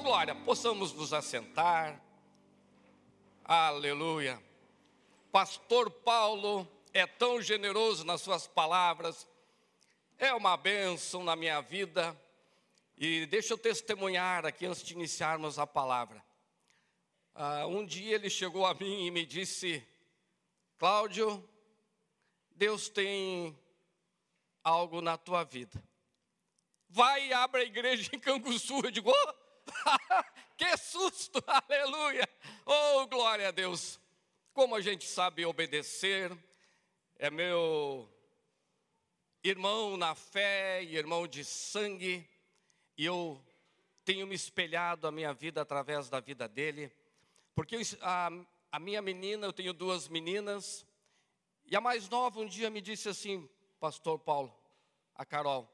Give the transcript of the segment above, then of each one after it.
glória, possamos nos assentar. Aleluia. Pastor Paulo é tão generoso nas suas palavras, é uma bênção na minha vida. E deixa eu testemunhar aqui antes de iniciarmos a palavra. Um dia ele chegou a mim e me disse: Cláudio, Deus tem algo na tua vida. Vai e abre a igreja em Canguçu. Eu digo: oh, que susto, aleluia. Oh, glória a Deus. Como a gente sabe obedecer, é meu irmão na fé e irmão de sangue, e eu tenho me espelhado a minha vida através da vida dele, porque a minha menina, eu tenho 2 meninas, e a mais nova um dia me disse assim: Pastor Paulo, a Carol,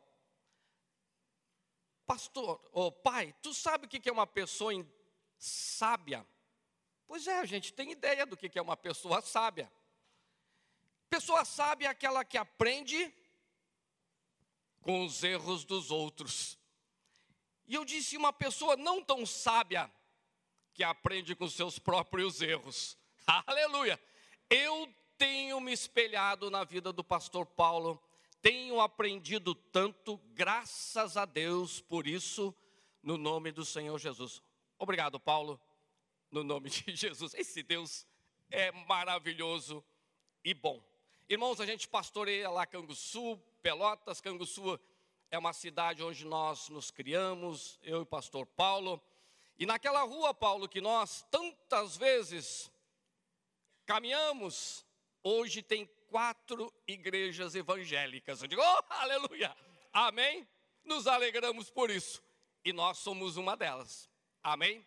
pastor, pai, tu sabe o que é uma pessoa sábia? Pois é, a gente tem ideia do que é uma pessoa sábia. Pessoa sábia é aquela que aprende com os erros dos outros. E eu disse: uma pessoa não tão sábia que aprende com seus próprios erros. Aleluia! Eu tenho me espelhado na vida do pastor Paulo, tenho aprendido tanto, graças a Deus por isso, no nome do Senhor Jesus. Obrigado, Paulo, no nome de Jesus. Esse Deus é maravilhoso e bom. Irmãos, a gente pastoreia lá Canguçu, Pelotas. Canguçu é uma cidade onde nós nos criamos, eu e o pastor Paulo. E naquela rua, Paulo, que nós tantas vezes caminhamos, hoje tem 4 igrejas evangélicas. Eu digo: oh, aleluia, amém? Nos alegramos por isso. E nós somos uma delas, amém?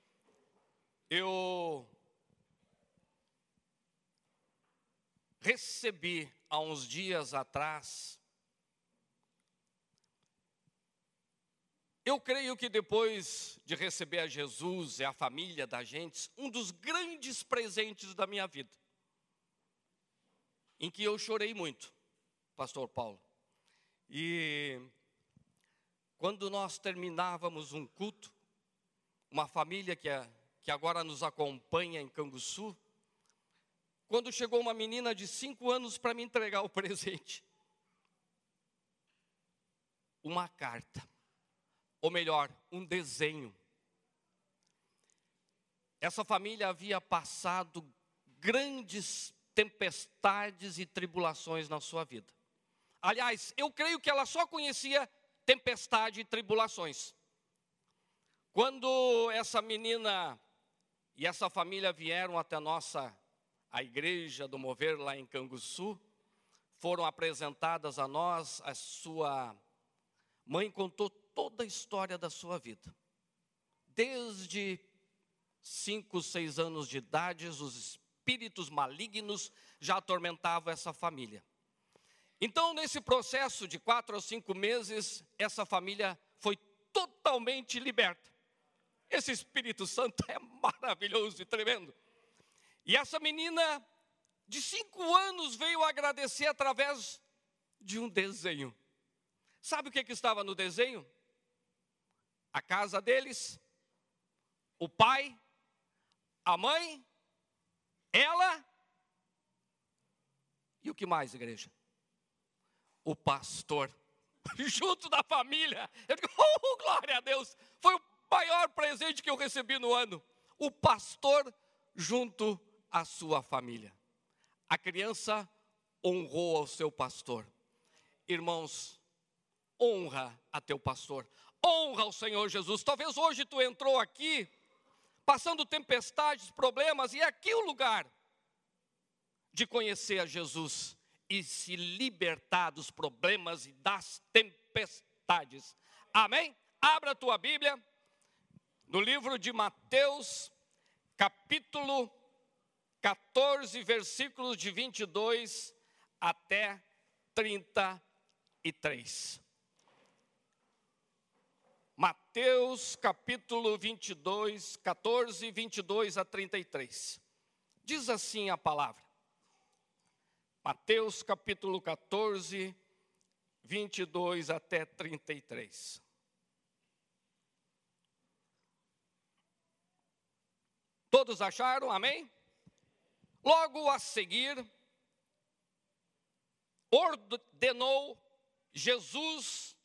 Eu recebi há uns dias atrás, eu creio que depois de receber a Jesus e a família da gente, um dos grandes presentes da minha vida, em que eu chorei muito, pastor Paulo. E quando nós terminávamos um culto, uma família que agora nos acompanha em Canguçu, quando chegou uma menina de 5 anos para me entregar o presente, uma carta, ou melhor, um desenho. Essa família havia passado grandes tempestades e tribulações na sua vida. Aliás, eu creio que ela só conhecia tempestade e tribulações. Quando essa menina e essa família vieram até a igreja do Mover lá em Canguçu, foram apresentadas a nós, a sua mãe contou toda a história da sua vida. Desde 5, 6 anos de idade, os espíritos malignos já atormentavam essa família. Então, nesse processo de 4 ou 5 meses, essa família foi totalmente liberta. Esse Espírito Santo é maravilhoso e tremendo. E essa menina de 5 anos veio agradecer através de um desenho. Sabe o que estava no desenho? A casa deles, o pai, a mãe, ela e o que mais, igreja? O pastor, junto da família. Eu digo: oh, glória a Deus, foi o maior presente que eu recebi no ano. O pastor junto à sua família. A criança honrou ao seu pastor. Irmãos, honra a teu pastor, honra ao Senhor Jesus. Talvez hoje tu entrou aqui, passando tempestades, problemas, e é aqui o lugar de conhecer a Jesus e se libertar dos problemas e das tempestades. Amém? Abra a tua Bíblia no livro de Mateus, capítulo 14, versículos de 22 até 33. Mateus, capítulo 22, 14, 22 a 33. Diz assim a palavra. Mateus, capítulo 14, 22 até 33. Todos acharam? Amém? Logo a seguir, ordenou Jesus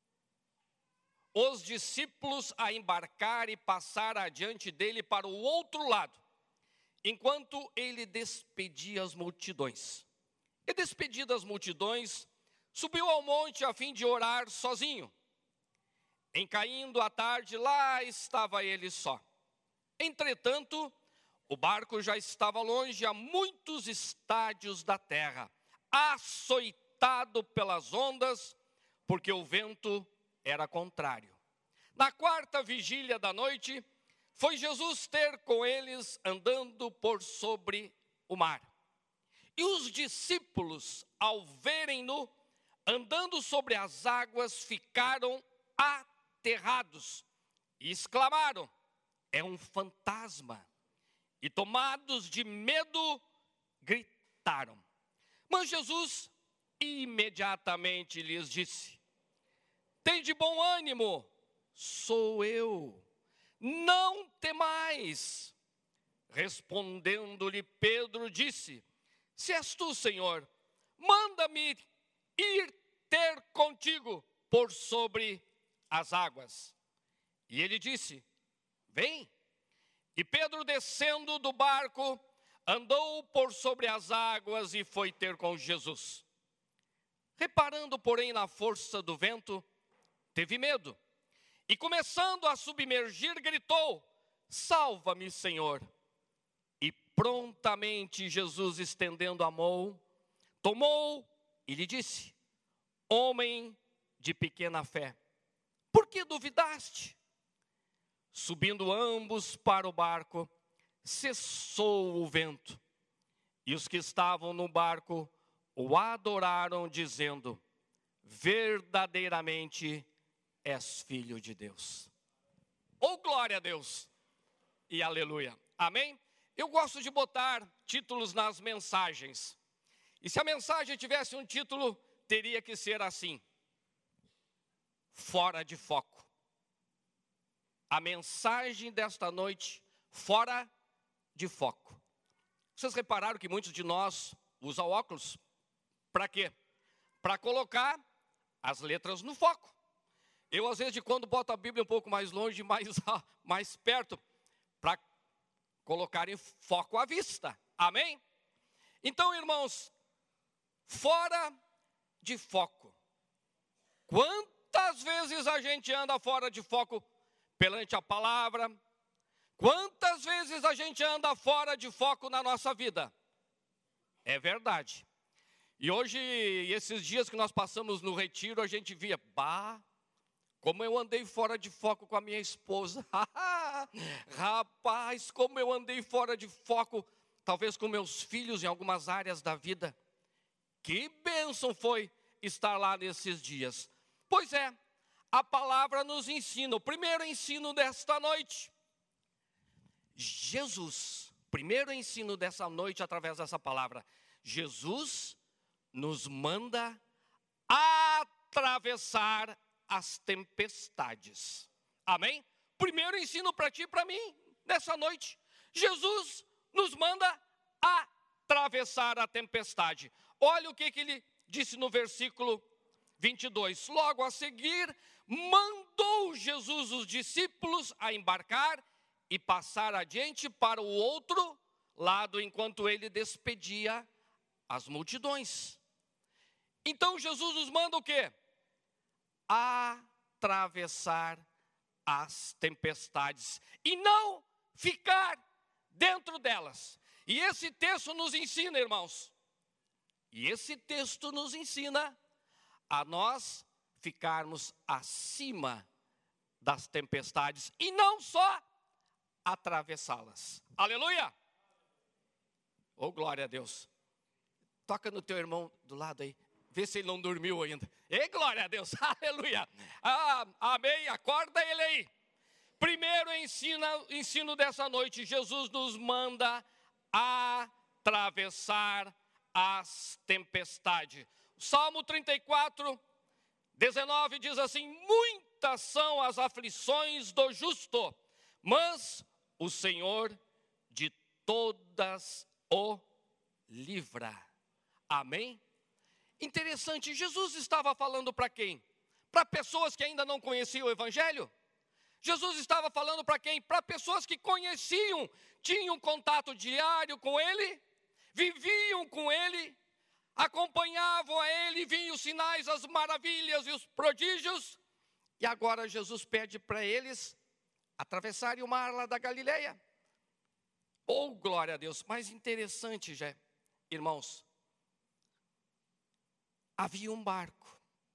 os discípulos a embarcar e passar adiante dele para o outro lado, enquanto ele despedia as multidões. E despedidas as multidões, subiu ao monte a fim de orar sozinho. Em caindo a tarde, lá estava ele só. Entretanto, o barco já estava longe a muitos estádios da terra, açoitado pelas ondas, porque o vento era contrário. Na quarta vigília da noite, foi Jesus ter com eles andando por sobre o mar. E os discípulos, ao verem-no andando sobre as águas, ficaram aterrados e exclamaram: é um fantasma. E tomados de medo, gritaram. Mas Jesus imediatamente lhes disse: tende bom ânimo, sou eu, não temais. Respondendo-lhe Pedro, disse: se és tu, Senhor, manda-me ir ter contigo por sobre as águas. E ele disse: vem. E Pedro, descendo do barco, andou por sobre as águas e foi ter com Jesus. Reparando, porém, na força do vento, teve medo. E começando a submergir, gritou: salva-me, Senhor. E prontamente Jesus, estendendo a mão, tomou e lhe disse: homem de pequena fé, por que duvidaste? Subindo ambos para o barco, cessou o vento. E os que estavam no barco o adoraram, dizendo: verdadeiramente és filho de Deus. Oh, glória a Deus e aleluia. Amém? Eu gosto de botar títulos nas mensagens. E se a mensagem tivesse um título, teria que ser assim: fora de foco. A mensagem desta noite, fora de foco. Vocês repararam que muitos de nós usam óculos? Para quê? Para colocar as letras no foco. Eu, às vezes, de quando boto a Bíblia um pouco mais longe, mais perto, para colocar em foco à vista. Amém? Então, irmãos, fora de foco. Quantas vezes a gente anda fora de foco perante a palavra? Quantas vezes a gente anda fora de foco na nossa vida? É verdade. E hoje, esses dias que nós passamos no retiro, a gente via, como eu andei fora de foco com a minha esposa. Rapaz, como eu andei fora de foco, talvez com meus filhos em algumas áreas da vida. Que bênção foi estar lá nesses dias. Pois é, a palavra nos ensina, o primeiro ensino desta noite. Jesus, primeiro ensino dessa noite através dessa palavra. Jesus nos manda atravessar as tempestades. Amém? Primeiro ensino para ti e para mim, nessa noite. Jesus nos manda atravessar a tempestade. Olha o que ele disse no versículo 22. Logo a seguir, mandou Jesus os discípulos a embarcar e passar adiante para o outro lado, enquanto ele despedia as multidões. Então Jesus nos manda o quê? Atravessar as tempestades e não ficar dentro delas. E esse texto nos ensina, irmãos, a nós ficarmos acima das tempestades e não só atravessá-las. Aleluia! Oh, glória a Deus. Toca no teu irmão do lado aí, vê se ele não dormiu ainda. Ei, glória a Deus, aleluia. Amém, acorda ele aí. Primeiro ensino dessa noite, Jesus nos manda atravessar as tempestades. Salmo 34, 19 diz assim: muitas são as aflições do justo, mas o Senhor de todas o livra. Amém? Interessante, Jesus estava falando para quem? Para pessoas que ainda não conheciam o Evangelho? Jesus estava falando para quem? Para pessoas que conheciam, tinham contato diário com Ele, viviam com Ele, acompanhavam a Ele, viam os sinais, as maravilhas e os prodígios. E agora Jesus pede para eles atravessarem o mar lá da Galileia. Oh, glória a Deus! Mas interessante, já, irmãos, havia um barco.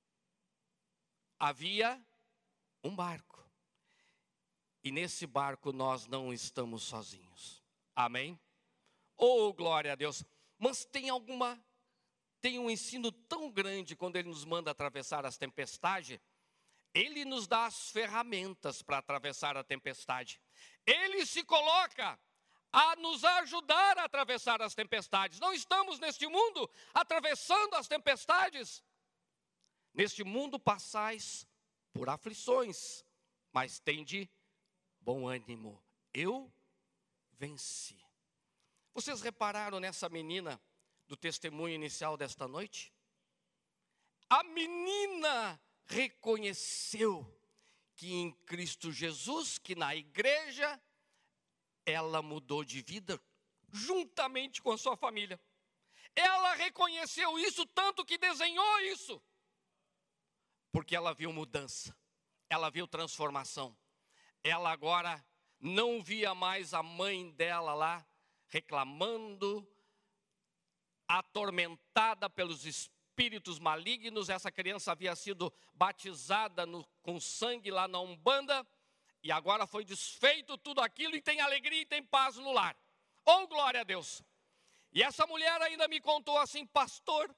Havia um barco. E nesse barco nós não estamos sozinhos. Amém? Oh, glória a Deus! Mas tem um ensino tão grande quando Ele nos manda atravessar as tempestades. Ele nos dá as ferramentas para atravessar a tempestade. Ele se coloca a nos ajudar a atravessar as tempestades. Não estamos neste mundo atravessando as tempestades. Neste mundo passais por aflições, mas tende bom ânimo. Eu venci. Vocês repararam nessa menina do testemunho inicial desta noite? A menina reconheceu que em Cristo Jesus, que na igreja, ela mudou de vida juntamente com a sua família. Ela reconheceu isso, tanto que desenhou isso. Porque ela viu mudança, ela viu transformação. Ela agora não via mais a mãe dela lá reclamando, atormentada pelos espíritos malignos. Essa criança havia sido batizada com sangue lá na Umbanda, e agora foi desfeito tudo aquilo, e tem alegria e tem paz no lar. Oh, glória a Deus! E essa mulher ainda me contou assim: pastor,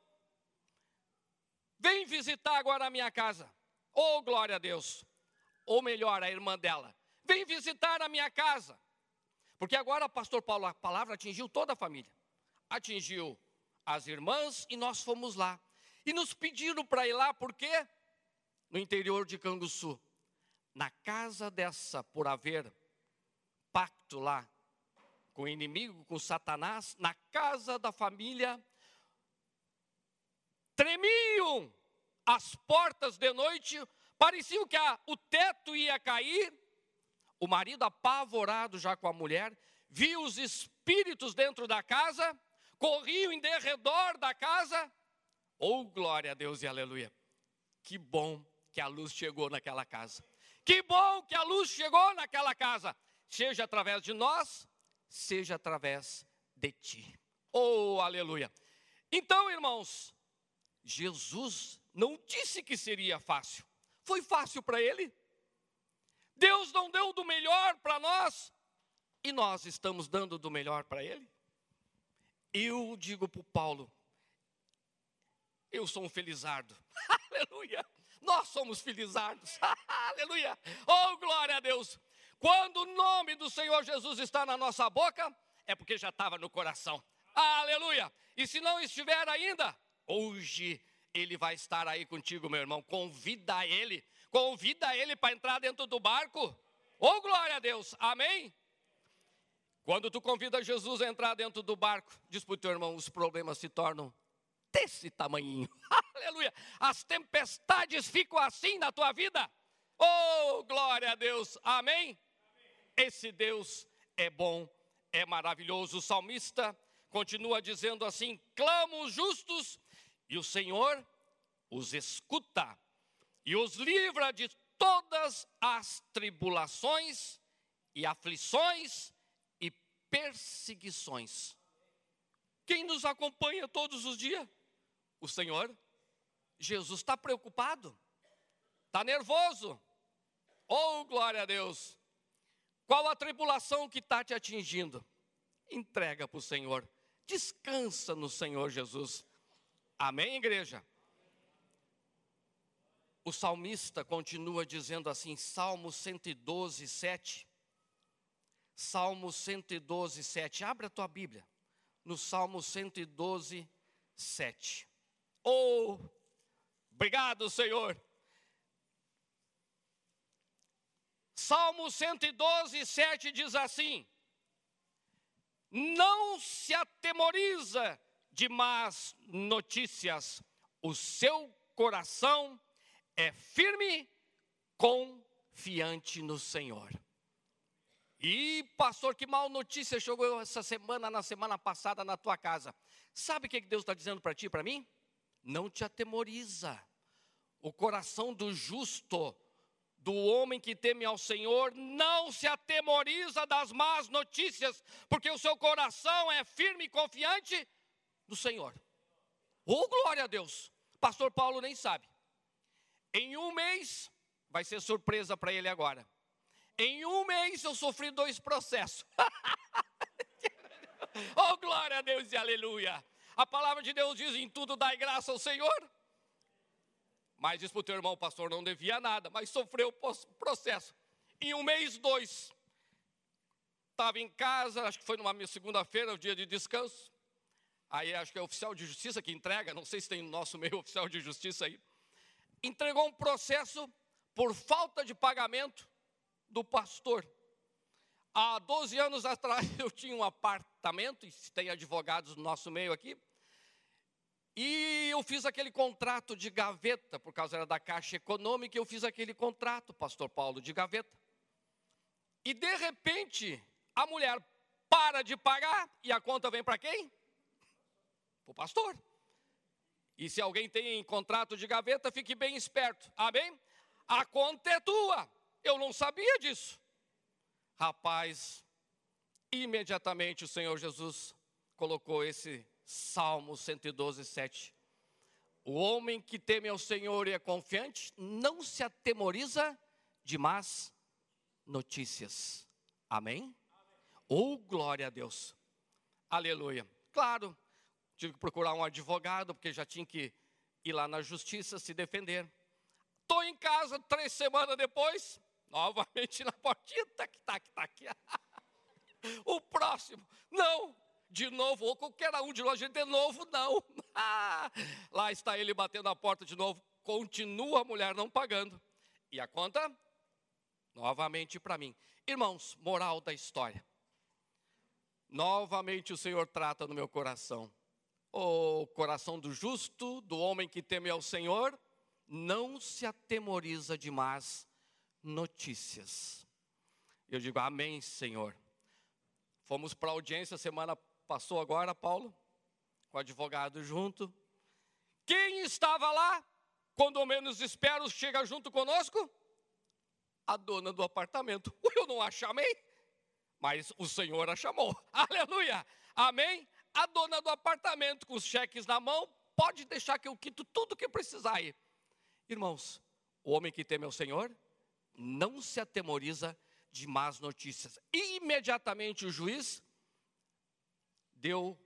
vem visitar agora a minha casa. Oh, glória a Deus! Ou melhor, a irmã dela: vem visitar a minha casa. Porque agora, pastor Paulo, a palavra atingiu toda a família. Atingiu as irmãs e nós fomos lá. E nos pediram para ir lá, por quê? No interior de Canguçu. Na casa dessa, por haver pacto lá com o inimigo, com Satanás, na casa da família, tremiam as portas de noite, parecia que o teto ia cair. O marido, apavorado já com a mulher, viu os espíritos dentro da casa, corriam em derredor da casa. Oh, glória a Deus e aleluia! Que bom que a luz chegou naquela casa. Que bom que a luz chegou naquela casa. Seja através de nós, seja através de ti. Oh, aleluia! Então, irmãos, Jesus não disse que seria fácil. Foi fácil para ele. Deus não deu do melhor para nós, e nós estamos dando do melhor para ele. Eu digo para o Paulo: eu sou um felizardo. Aleluia! Nós somos felizardos. Aleluia! Oh, glória a Deus! Quando o nome do Senhor Jesus está na nossa boca, é porque já estava no coração. Aleluia! E se não estiver ainda, hoje Ele vai estar aí contigo, meu irmão. Convida Ele para entrar dentro do barco. Oh, glória a Deus! Amém? Quando tu convida Jesus a entrar dentro do barco, diz para o teu irmão, os problemas se tornam desse tamanhinho. Aleluia! As tempestades ficam assim na tua vida. Oh, glória a Deus! Amém? Esse Deus é bom, é maravilhoso. O salmista continua dizendo assim: clamam os justos e o Senhor os escuta e os livra de todas as tribulações e aflições e perseguições. Quem nos acompanha todos os dias? O Senhor. Jesus está preocupado, está nervoso. Oh, glória a Deus! Qual a tribulação que está te atingindo? Entrega para o Senhor, descansa no Senhor Jesus. Amém, igreja? O salmista continua dizendo assim, Salmo 112, 7. Salmo 112, 7. Abre a tua Bíblia, no Salmo 112, 7. Oh, obrigado, Senhor. Salmo 112, 7 diz assim: não se atemoriza de más notícias. O seu coração é firme, confiante no Senhor. E pastor, que mal notícia chegou essa semana, na semana passada na tua casa. Sabe o que Deus está dizendo para ti e para mim? Não te atemoriza. O coração do justo, do homem que teme ao Senhor, não se atemoriza das más notícias, porque o seu coração é firme e confiante no Senhor. Oh, glória a Deus. Pastor Paulo nem sabe. Em um mês, vai ser surpresa para ele agora. Em um mês eu sofri 2 processos. Oh, glória a Deus e aleluia. A palavra de Deus diz: em tudo dai graça ao Senhor. Mas diz para o teu irmão: o pastor não devia nada, mas sofreu processo. Em um mês, 2. Estava em casa, acho que foi numa segunda-feira, o dia de descanso. Aí acho que é o oficial de justiça que entrega, não sei se tem no nosso meio oficial de justiça aí. Entregou um processo por falta de pagamento do pastor. Há 12 anos atrás eu tinha um apartamento, e tem advogados no nosso meio aqui, e eu fiz aquele contrato de gaveta, por causa era da Caixa Econômica, eu fiz aquele contrato, pastor Paulo, de gaveta. E de repente, a mulher para de pagar, e a conta vem para quem? Para o pastor. E se alguém tem contrato de gaveta, fique bem esperto, amém? A conta é tua. Eu não sabia disso. Rapaz, imediatamente o Senhor Jesus colocou esse Salmo 112, 7. O homem que teme ao Senhor e é confiante, não se atemoriza de más notícias. Amém? Oh, glória a Deus. Aleluia. Claro, tive que procurar um advogado, porque já tinha que ir lá na justiça se defender. Estou em casa 3 semanas depois, novamente na portinha, tac. O próximo, não, de novo, ou qualquer um de nós, de novo, não. Lá está ele batendo a porta de novo, continua a mulher não pagando. E a conta, novamente para mim. Irmãos, moral da história. Novamente o Senhor trata no meu coração. O coração do justo, do homem que teme ao Senhor, não se atemoriza de más notícias. Eu digo, amém, Senhor. Fomos para a audiência, semana passou agora, Paulo, com o advogado junto. Quem estava lá, quando menos espero, chega junto conosco? A dona do apartamento. Eu não a chamei, mas o Senhor a chamou. Aleluia, amém? A dona do apartamento, com os cheques na mão, pode deixar que eu quito tudo que precisar aí. Irmãos, o homem que teme ao Senhor não se atemoriza de más notícias. Imediatamente o juiz deu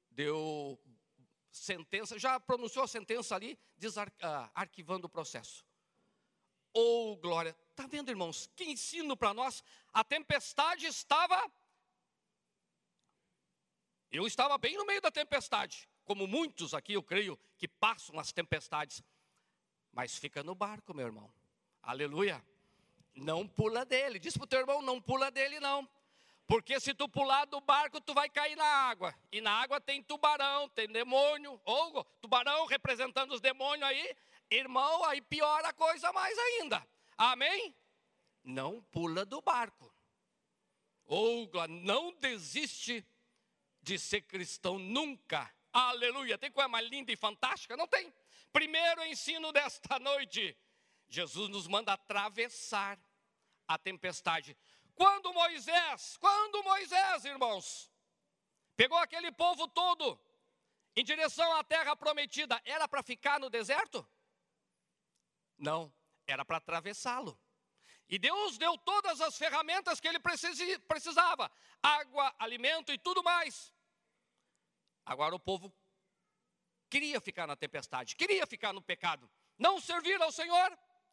sentença, já pronunciou a sentença ali, arquivando o processo. Oh, glória! Está vendo, irmãos? Que ensino para nós. A tempestade estava... Eu estava bem no meio da tempestade, como muitos aqui, eu creio, que passam as tempestades. Mas fica no barco, meu irmão. Aleluia. Não pula dele. Diz para o teu irmão, não pula dele não. Porque se tu pular do barco, tu vai cair na água. E na água tem tubarão, tem demônio. Ou tubarão representando os demônios aí. Irmão, aí piora a coisa mais ainda. Amém? Não pula do barco. Ou não desiste de ser cristão nunca. Aleluia. Tem coisa mais linda e fantástica? Não tem. Primeiro ensino desta noite. Jesus nos manda atravessar a tempestade. Quando Moisés, irmãos, pegou aquele povo todo em direção à terra prometida, era para ficar no deserto? Não, era para atravessá-lo. E Deus deu todas as ferramentas que ele precisava, água, alimento e tudo mais. Agora o povo queria ficar na tempestade, queria ficar no pecado, não servir ao Senhor.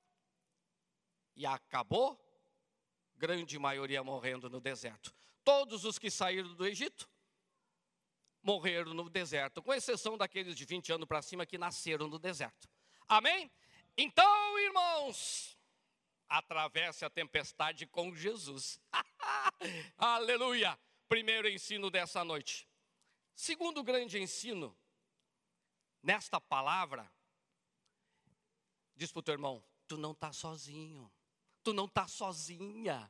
E acabou, grande maioria morrendo no deserto. Todos os que saíram do Egito morreram no deserto, com exceção daqueles de 20 anos para cima que nasceram no deserto. Amém? Então, irmãos, atravesse a tempestade com Jesus. Aleluia! primeiro ensino dessa noite. Segundo grande ensino, nesta palavra, diz para o teu irmão, tu não está sozinho, tu não está sozinha.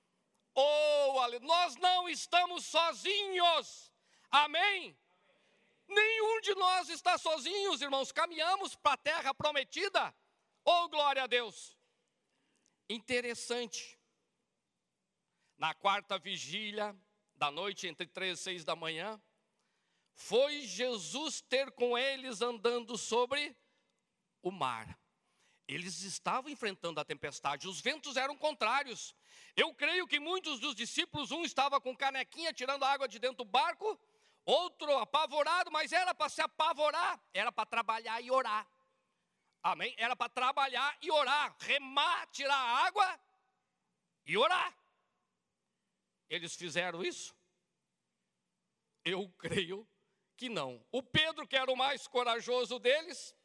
Nós não estamos sozinhos, amém? Nenhum de nós está sozinhos, irmãos, caminhamos para a terra prometida, glória a Deus. Interessante, na quarta vigília da noite, entre 3 e 6 da manhã, foi Jesus ter com eles andando sobre o mar. Eles estavam enfrentando a tempestade, os ventos eram contrários. Eu creio que muitos dos discípulos, um estava com canequinha tirando água de dentro do barco, outro apavorado, mas era para se apavorar, era para trabalhar e orar. Amém? Era para trabalhar e orar, remar, tirar a água e orar. Eles fizeram isso? Eu creio que não. O Pedro, que era o mais corajoso deles,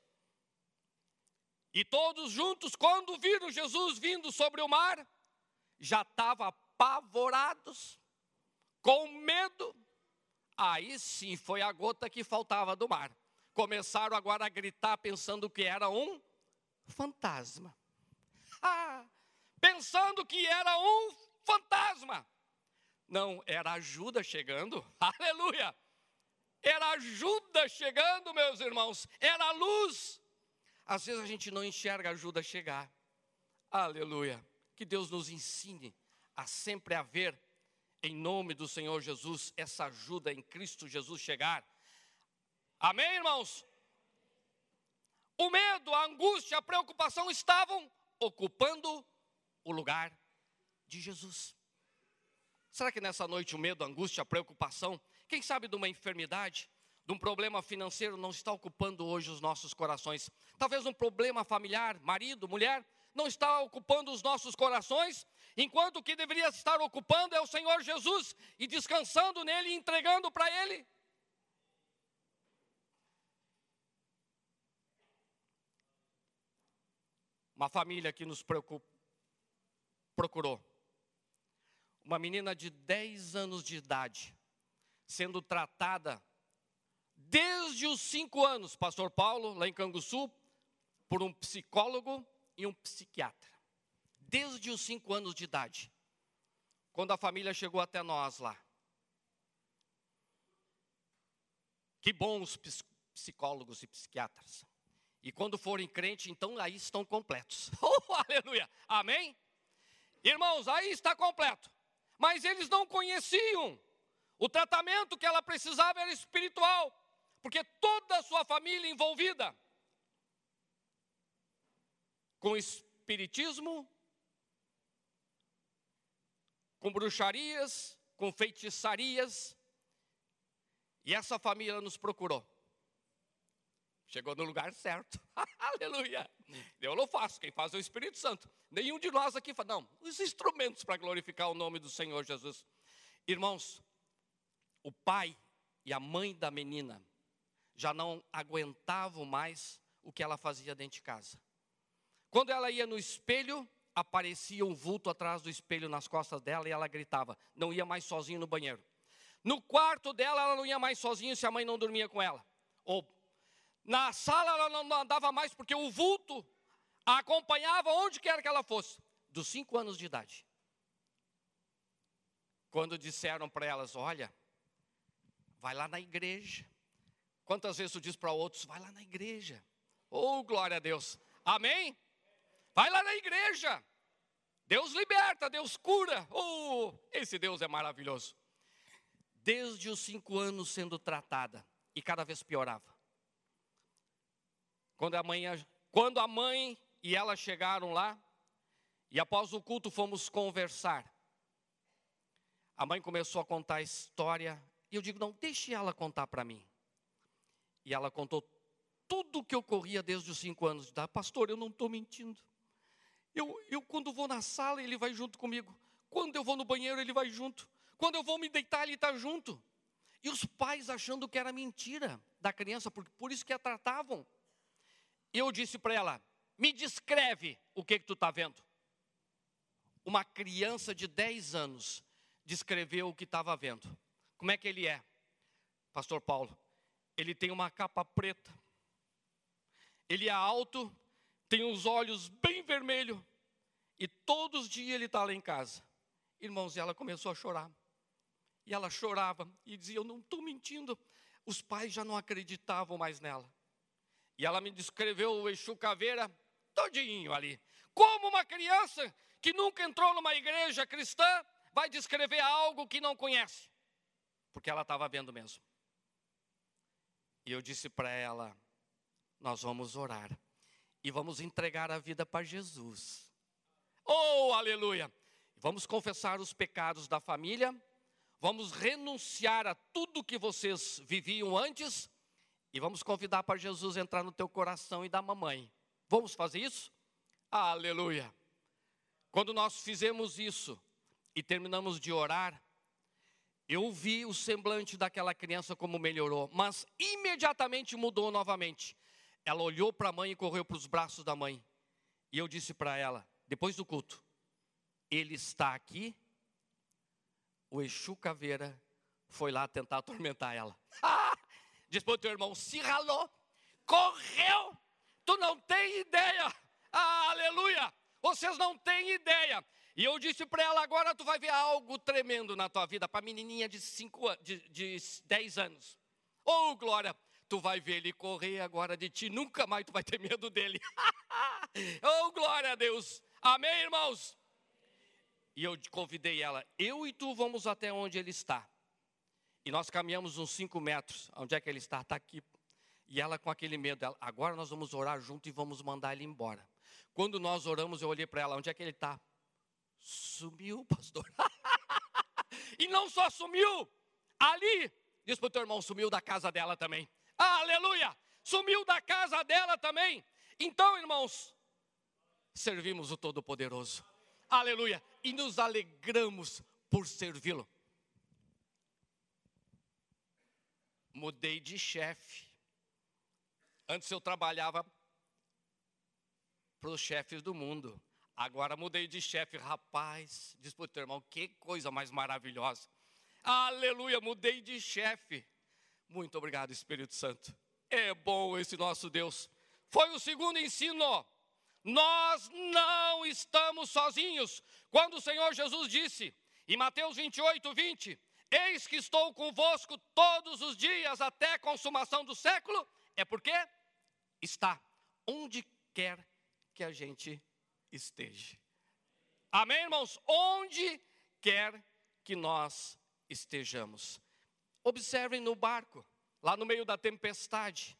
e todos juntos, quando viram Jesus vindo sobre o mar, já estavam apavorados, com medo. Aí sim foi a gota que faltava do mar. Começaram agora a gritar, pensando que era um fantasma. Pensando que era um fantasma. Não, era ajuda chegando. Aleluia! Era ajuda chegando, meus irmãos. Era luz. Às vezes a gente não enxerga a ajuda chegar. Aleluia. Que Deus nos ensine a sempre haver, em nome do Senhor Jesus, essa ajuda em Cristo Jesus chegar. Amém, irmãos? O medo, a angústia, a preocupação estavam ocupando o lugar de Jesus. Será que nessa noite o medo, a angústia, a preocupação, quem sabe de uma enfermidade, de um problema financeiro não está ocupando hoje os nossos corações? Talvez um problema familiar, marido, mulher, não está ocupando os nossos corações, enquanto o que deveria estar ocupando é o Senhor Jesus, e descansando nele e entregando para ele. Uma família que nos procurou. Uma menina de 10 anos de idade, sendo tratada desde os 5 anos, pastor Paulo, lá em Canguçu, por um psicólogo e um psiquiatra. Desde os 5 anos de idade. Quando a família chegou até nós lá. Que bons psicólogos e psiquiatras. E quando forem crentes, então aí estão completos. Aleluia! Amém? Irmãos, aí está completo. Mas eles não conheciam. O tratamento que ela precisava era espiritual. Porque toda a sua família envolvida com espiritismo, com bruxarias, com feitiçarias. E essa família nos procurou. Chegou no lugar certo. Aleluia. Eu não faço, quem faz é o Espírito Santo. Nenhum de nós aqui faz. Não, os instrumentos para glorificar o nome do Senhor Jesus. Irmãos, o pai e a mãe da menina já não aguentavam mais o que ela fazia dentro de casa. Quando ela ia no espelho, aparecia um vulto atrás do espelho nas costas dela e ela gritava. Não ia mais sozinha no banheiro. No quarto dela, ela não ia mais sozinha se a mãe não dormia com ela. Ou na sala ela não andava mais porque o vulto a acompanhava onde quer que ela fosse. Dos 5 anos de idade. Quando disseram para elas, olha, vai lá na igreja. Quantas vezes tu diz para outros, vai lá na igreja. Glória a Deus. Amém? Vai lá na igreja. Deus liberta, Deus cura. Esse Deus é maravilhoso. Desde os 5 anos sendo tratada. E cada vez piorava. Quando a mãe e ela chegaram lá, e após o culto fomos conversar, a mãe começou a contar a história, e eu digo, não, deixe ela contar para mim. E ela contou tudo o que ocorria desde os 5 anos de idade. Pastor, eu não estou mentindo. Eu quando vou na sala, ele vai junto comigo. Quando eu vou no banheiro, ele vai junto. Quando eu vou me deitar, ele está junto. E os pais achando que era mentira da criança, por isso que a tratavam. Eu disse para ela, me descreve o que tu está vendo. Uma criança de 10 anos, descreveu o que estava vendo. Como é que ele é, pastor Paulo? Ele tem uma capa preta. Ele é alto, tem os olhos bem vermelhos. E todos os dias ele está lá em casa. Irmãos, e ela começou a chorar. E ela chorava e dizia, eu não estou mentindo. Os pais já não acreditavam mais nela. E ela me descreveu o Exu Caveira todinho ali. Como uma criança que nunca entrou numa igreja cristã vai descrever algo que não conhece. Porque ela estava vendo mesmo. E eu disse para ela, nós vamos orar. E vamos entregar a vida para Jesus. Oh, aleluia! Vamos confessar os pecados da família. Vamos renunciar a tudo que vocês viviam antes. E vamos convidar para Jesus entrar no teu coração e da mamãe. Vamos fazer isso? Aleluia! Quando nós fizemos isso e terminamos de orar, eu vi o semblante daquela criança como melhorou, mas imediatamente mudou novamente. Ela olhou para a mãe e correu para os braços da mãe. E eu disse para ela, depois do culto, ele está aqui. O Exu Caveira foi lá tentar atormentar ela. Diz para o teu irmão, se ralou, correu, tu não tem ideia. Aleluia, vocês não têm ideia. E eu disse para ela, agora tu vai ver algo tremendo na tua vida, para a menininha de 10 anos. Oh, glória, tu vai ver ele correr agora de ti, nunca mais tu vai ter medo dele. Oh, glória a Deus. Amém, irmãos? E eu convidei ela, eu e tu vamos até onde ele está. E nós caminhamos uns 5 metros, onde é que ele está? Está aqui. E ela com aquele medo, ela, agora nós vamos orar junto e vamos mandar ele embora. Quando nós oramos, eu olhei para ela, onde é que ele está? Sumiu, pastor. E não só sumiu, ali, diz para o teu irmão, sumiu da casa dela também. Aleluia, sumiu da casa dela também. Então, irmãos, servimos o Todo-Poderoso. Aleluia, e nos alegramos por servi-lo. Mudei de chefe. Antes eu trabalhava para os chefes do mundo. Agora mudei de chefe, rapaz. Diz para o teu irmão, que coisa mais maravilhosa. Aleluia, mudei de chefe. Muito obrigado, Espírito Santo. É bom esse nosso Deus. Foi o segundo ensino. Nós não estamos sozinhos. Quando o Senhor Jesus disse, em Mateus 28, 20, eis que estou convosco todos os dias até a consumação do século, é porque está onde quer que a gente esteja. Amém, irmãos? Onde quer que nós estejamos. Observem no barco, lá no meio da tempestade.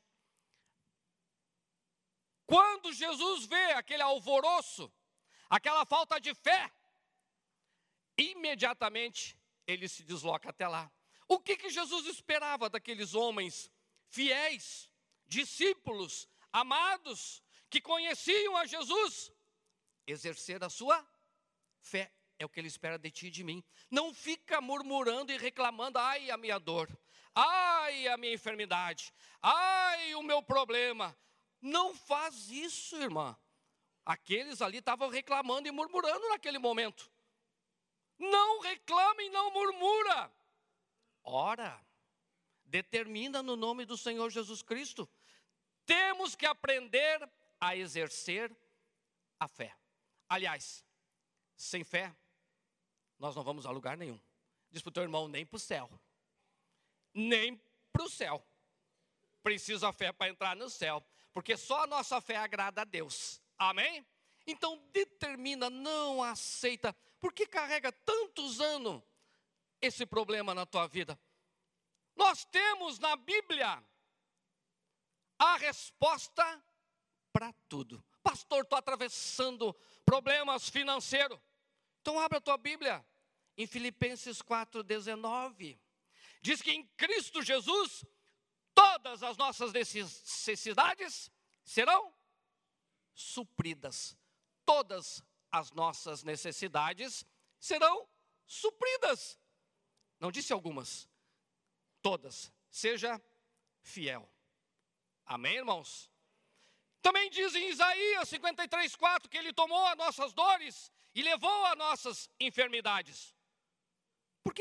Quando Jesus vê aquele alvoroço, aquela falta de fé, imediatamente ele se desloca até lá. O que Jesus esperava daqueles homens fiéis, discípulos, amados, que conheciam a Jesus? Exercer a sua fé. É o que ele espera de ti e de mim. Não fica murmurando e reclamando, ai a minha dor, ai a minha enfermidade, ai o meu problema. Não faz isso, irmã. Aqueles ali estavam reclamando e murmurando naquele momento. Não reclama e não murmura. Ora, determina no nome do Senhor Jesus Cristo. Temos que aprender a exercer a fé. Aliás, sem fé, nós não vamos a lugar nenhum. Diz para o teu irmão, nem para o céu. Nem para o céu. Precisa fé para entrar no céu. Porque só a nossa fé agrada a Deus. Amém? Então determina, não aceita. Por que carrega tantos anos esse problema na tua vida? Nós temos na Bíblia a resposta para tudo. Pastor, estou atravessando problemas financeiros. Então abra a tua Bíblia em Filipenses 4:19. Diz que em Cristo Jesus todas as nossas necessidades serão supridas. Todas as nossas necessidades serão supridas. Não disse algumas, todas. Seja fiel. Amém, irmãos? Também diz em Isaías 53:4 que ele tomou as nossas dores e levou as nossas enfermidades.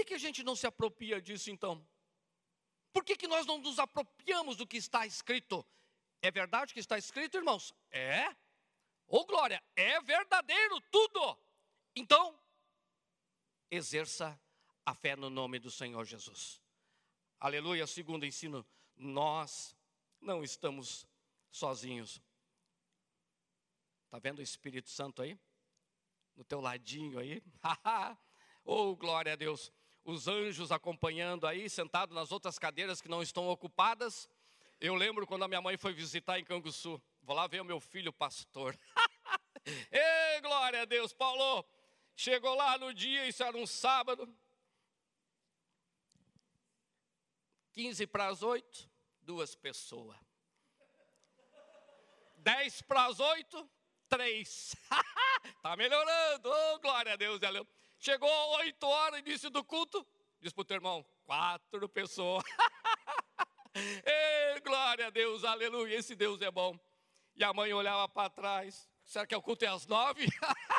que a gente não se apropria disso então? Por que nós não nos apropriamos do que está escrito? É verdade o que está escrito, irmãos? É. Ô glória, é verdadeiro tudo. Então, exerça a fé no nome do Senhor Jesus. Aleluia. Segundo ensino, nós não estamos sozinhos. Está vendo o Espírito Santo aí? No teu ladinho aí? Oh, glória a Deus. Os anjos acompanhando aí, sentados nas outras cadeiras que não estão ocupadas. Eu lembro quando a minha mãe foi visitar em Canguçu. Vou lá ver o meu filho pastor. Ei, glória a Deus. Paulo chegou lá no dia, isso era um sábado. 7:45, 2 pessoas. 7:50, 3. Está melhorando, oh, glória a Deus. Chegou 8h, início do culto, diz para o teu irmão, 4 pessoas. Ei, glória a Deus, aleluia, esse Deus é bom. E a mãe olhava para trás, será que o culto é às 9?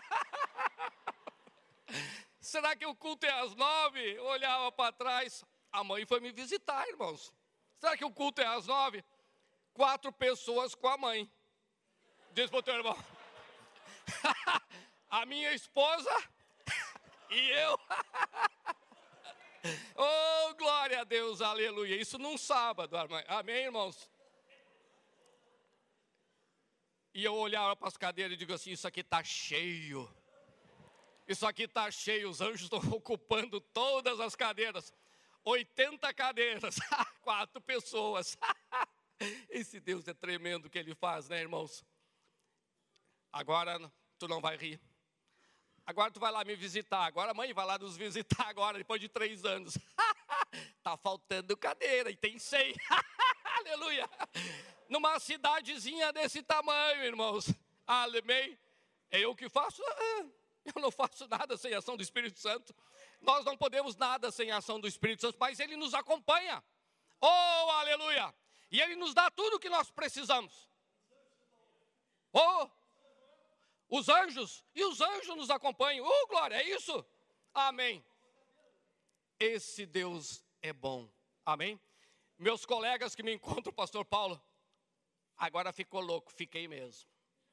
Será que o culto é às 9? Olhava para trás, a mãe foi me visitar, irmãos. Será que o culto é às 9? 4 pessoas com a mãe. Diz para o teu irmão. A minha esposa e eu. Oh, glória a Deus, aleluia. Isso num sábado, amém, irmãos? E eu olhava para as cadeiras e digo assim, isso aqui está cheio. Isso aqui está cheio, os anjos estão ocupando todas as cadeiras. 80 cadeiras, 4 pessoas. Esse Deus é tremendo o que Ele faz, né, irmãos? Agora tu não vai rir. Agora tu vai lá me visitar. Agora a mãe vai lá nos visitar agora, depois de 3 anos. Tá faltando cadeira e tem 100. Aleluia. Numa cidadezinha desse tamanho, irmãos. Amém. É eu que faço? Eu não faço nada sem a ação do Espírito Santo. Nós não podemos nada sem a ação do Espírito Santo, mas Ele nos acompanha. Oh, aleluia. E Ele nos dá tudo o que nós precisamos. Oh, os anjos nos acompanham. Oh, glória, é isso? Amém. Esse Deus é bom. Amém? Meus colegas que me encontram, pastor Paulo, agora ficou louco, fiquei mesmo.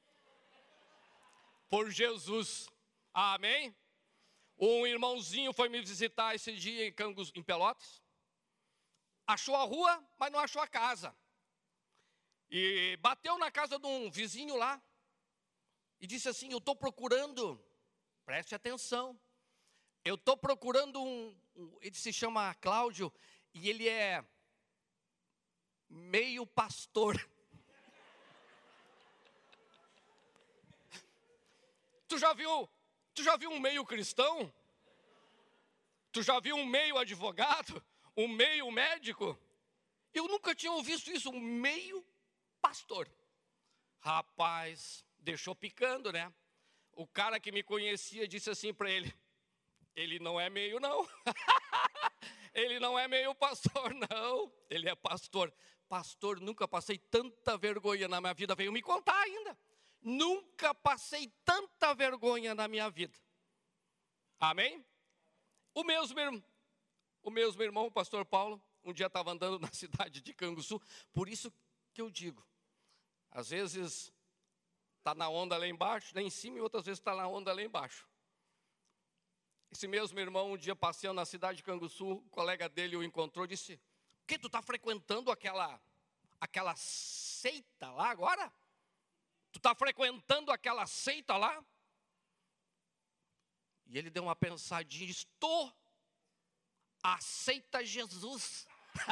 Por Jesus. Amém? Um irmãozinho foi me visitar esse dia em Pelotas. Achou a rua, mas não achou a casa. E bateu na casa de um vizinho lá. E disse assim, eu estou procurando, preste atenção. Eu estou procurando ele se chama Cláudio. E ele é meio pastor. Tu já viu um meio cristão? Tu já viu um meio advogado? Um meio médico? Eu nunca tinha visto isso, um meio pastor. Rapaz, deixou picando, né? O cara que me conhecia disse assim para ele, ele não é meio não. Ele não é meio pastor não, ele é pastor. Pastor, nunca passei tanta vergonha na minha vida, veio me contar ainda. Nunca passei tanta vergonha na minha vida. Amém? O mesmo irmão, o pastor Paulo, um dia estava andando na cidade de Canguçu. Por isso que eu digo, às vezes está na onda lá embaixo, lá em cima, e outras vezes está na onda lá embaixo. Esse mesmo irmão, um dia passeando na cidade de Canguçu, o colega dele o encontrou e disse, o que, tu está frequentando aquela seita lá agora? Tu está frequentando aquela seita lá? E ele deu uma pensadinha, estou, aceita Jesus.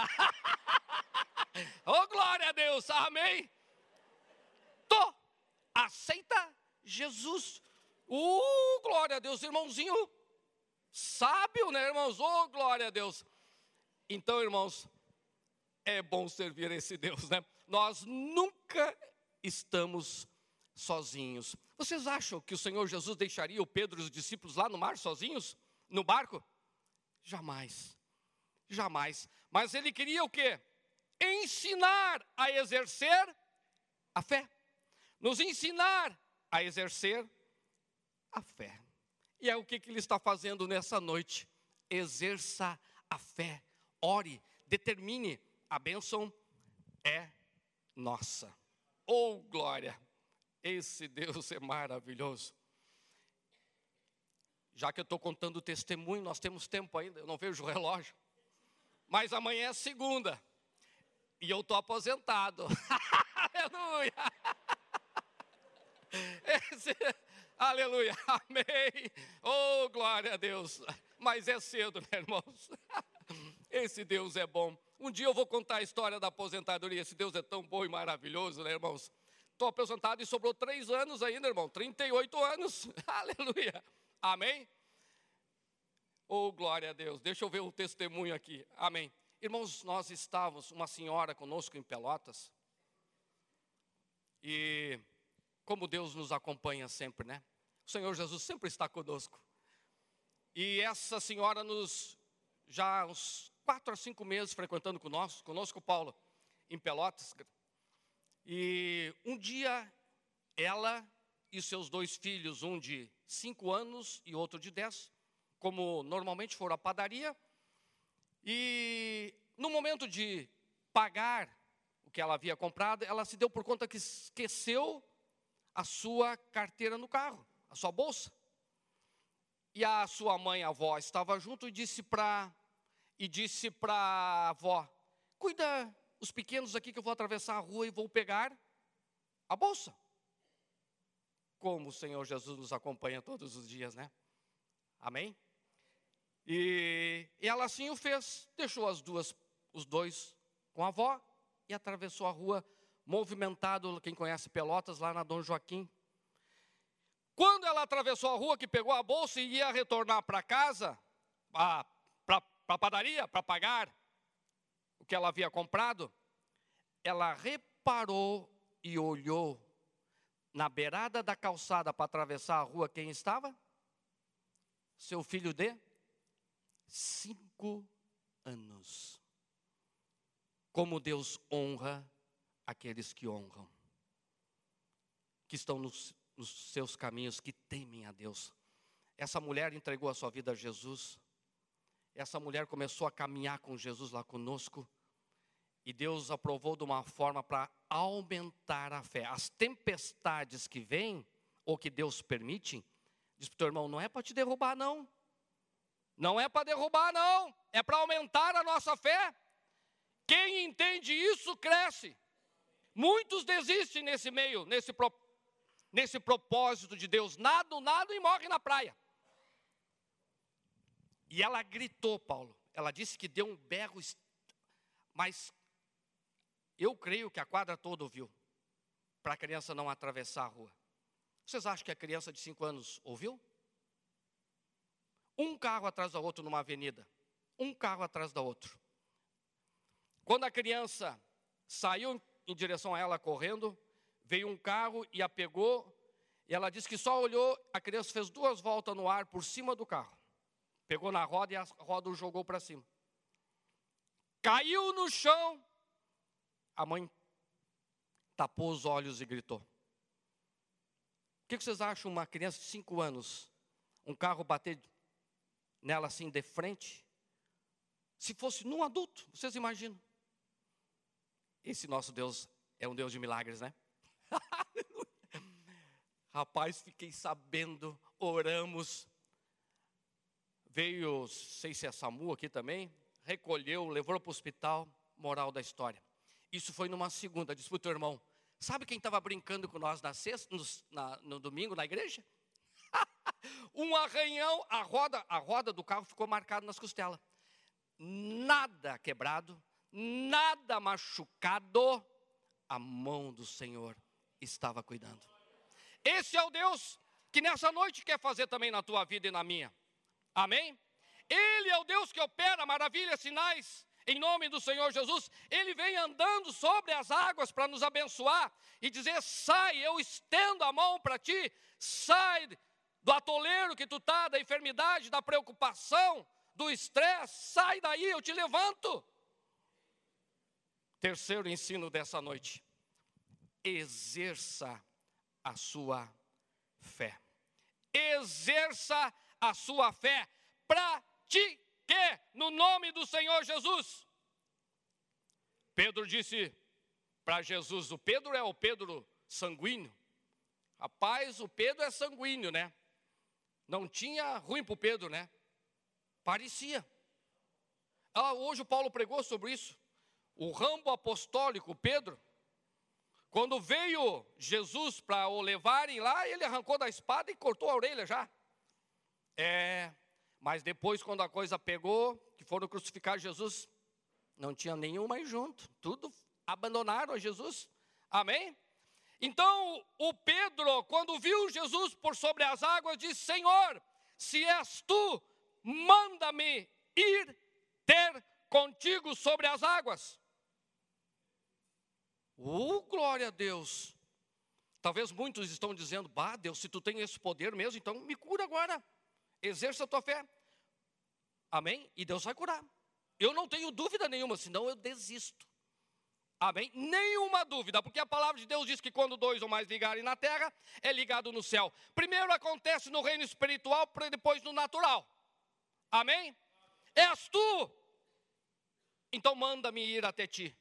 Oh, glória a Deus, amém? Tô, aceita Jesus. Glória a Deus, irmãozinho sábio, né, irmãos? Oh, glória a Deus. Então, irmãos, é bom servir esse Deus, né? Nós nunca estamos sozinhos. Vocês acham que o Senhor Jesus deixaria o Pedro e os discípulos lá no mar sozinhos? No barco? Jamais. Jamais. Mas ele queria o quê? Ensinar a exercer a fé. Nos ensinar a exercer a fé. E é o que ele está fazendo nessa noite. exerça a fé, ore, determine, a bênção é nossa. Oh, glória! Esse Deus é maravilhoso. Já que eu estou contando o testemunho, nós temos tempo ainda, eu não vejo o relógio. Mas amanhã é segunda. E eu estou aposentado. Aleluia! Aleluia, amém. Oh, glória a Deus. Mas é cedo, né, irmãos? Esse Deus é bom. Um dia eu vou contar a história da aposentadoria. Esse Deus é tão bom e maravilhoso, né, irmãos? Estou aposentado e sobrou 3 anos ainda, irmão. 38 anos. Aleluia. Amém? Oh, glória a Deus. Deixa eu ver o testemunho aqui. Amém. Irmãos, nós estávamos, uma senhora conosco em Pelotas. E como Deus nos acompanha sempre, né? O Senhor Jesus sempre está conosco. E essa senhora já uns 4 a 5 meses frequentando conosco Paulo, em Pelotas. E um dia, ela e seus 2 filhos, um de 5 anos e outro de 10, como normalmente foram à padaria, e no momento de pagar o que ela havia comprado, ela se deu por conta que esqueceu a sua carteira no carro, a sua bolsa. E a sua mãe, a avó, estava junto e disse para a avó: cuida os pequenos aqui que eu vou atravessar a rua e vou pegar a bolsa. Como o Senhor Jesus nos acompanha todos os dias, né? Amém? E ela assim o fez, deixou os 2 com a avó e atravessou a rua, movimentado, quem conhece Pelotas, lá na Dom Joaquim. Quando ela atravessou a rua, que pegou a bolsa e ia retornar para casa, para a padaria, para pagar o que ela havia comprado, ela reparou e olhou na beirada da calçada para atravessar a rua. Quem estava? Seu filho de 5 anos. Como Deus honra aqueles que honram, que estão nos seus caminhos, que temem a Deus. Essa mulher entregou a sua vida a Jesus. Essa mulher começou a caminhar com Jesus lá conosco. E Deus aprovou de uma forma para aumentar a fé. As tempestades que vêm, ou que Deus permite, diz para o teu irmão: não é para te derrubar, não. Não é para derrubar, não. É para aumentar a nossa fé. Quem entende isso, cresce. Muitos desistem nesse meio, nesse propósito de Deus. Nadam e morrem na praia. E ela gritou, Paulo. Ela disse que deu um berro, mas eu creio que a quadra toda ouviu, para a criança não atravessar a rua. Vocês acham que a criança de 5 anos ouviu? Um carro atrás do outro numa avenida. Um carro atrás do outro. Quando a criança saiu em direção a ela correndo, veio um carro e a pegou, e ela disse que só olhou, a criança fez 2 voltas no ar por cima do carro. Pegou na roda e a roda o jogou para cima. Caiu no chão. A mãe tapou os olhos e gritou. O que vocês acham, uma criança de 5 anos, um carro bater nela assim de frente? Se fosse num adulto, vocês imaginam? Esse nosso Deus é um Deus de milagres, né? Rapaz, fiquei sabendo, oramos. Veio, sei se é SAMU aqui também, recolheu, levou para o hospital. Moral da história. Isso foi numa segunda. Disse para o teu irmão: sabe quem estava brincando com nós na sexta, no domingo na igreja? Um arranhão, a roda do carro ficou marcada nas costelas. Nada quebrado, nada machucado. A mão do Senhor estava cuidando. Esse é o Deus que nessa noite quer fazer também na tua vida e na minha. Amém? Ele é o Deus que opera maravilhas, sinais, em nome do Senhor Jesus. Ele vem andando sobre as águas para nos abençoar e dizer: sai, eu estendo a mão para ti. Sai do atoleiro que tu está, da enfermidade, da preocupação, do estresse. Sai daí, eu te levanto. Terceiro ensino dessa noite: exerça a sua fé. Exerça a sua fé. Pratique que no nome do Senhor Jesus. Pedro disse para Jesus, o Pedro é o Pedro sanguíneo. Rapaz, o Pedro é sanguíneo, né? Não tinha ruim para o Pedro, né? Parecia. Hoje o Paulo pregou sobre isso. O Rambo apostólico, Pedro, quando veio Jesus para o levarem lá, ele arrancou da espada e cortou a orelha já. Mas depois, quando a coisa pegou, que foram crucificar Jesus, não tinha nenhum mais junto. Tudo abandonaram a Jesus. Amém? Então, o Pedro, quando viu Jesus por sobre as águas, disse, Senhor, se és tu, manda-me ir ter contigo sobre as águas. Glória a Deus. Talvez muitos estão dizendo, Deus, se tu tem esse poder mesmo, então me cura agora. Exerça a tua fé. Amém? E Deus vai curar. Eu não tenho dúvida nenhuma, senão eu desisto. Amém? Nenhuma dúvida, porque a palavra de Deus diz que quando dois ou mais ligarem na terra, é ligado no céu. Primeiro acontece no reino espiritual, para depois no natural. Amém? És tu. Então manda-me ir até ti.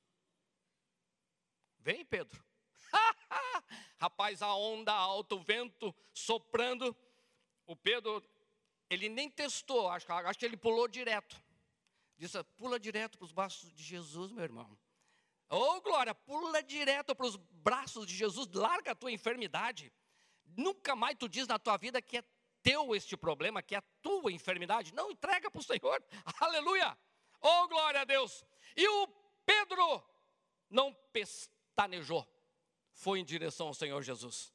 Vem, Pedro. Rapaz, a onda alta, o vento soprando. O Pedro, ele nem testou, acho que ele pulou direto. Disse, pula direto para os braços de Jesus, meu irmão. Glória, pula direto para os braços de Jesus, larga a tua enfermidade. Nunca mais tu diz na tua vida que é teu este problema, que é a tua enfermidade. Não, entrega para o Senhor, aleluia. Glória a Deus. E o Pedro não pestanejou, foi em direção ao Senhor Jesus.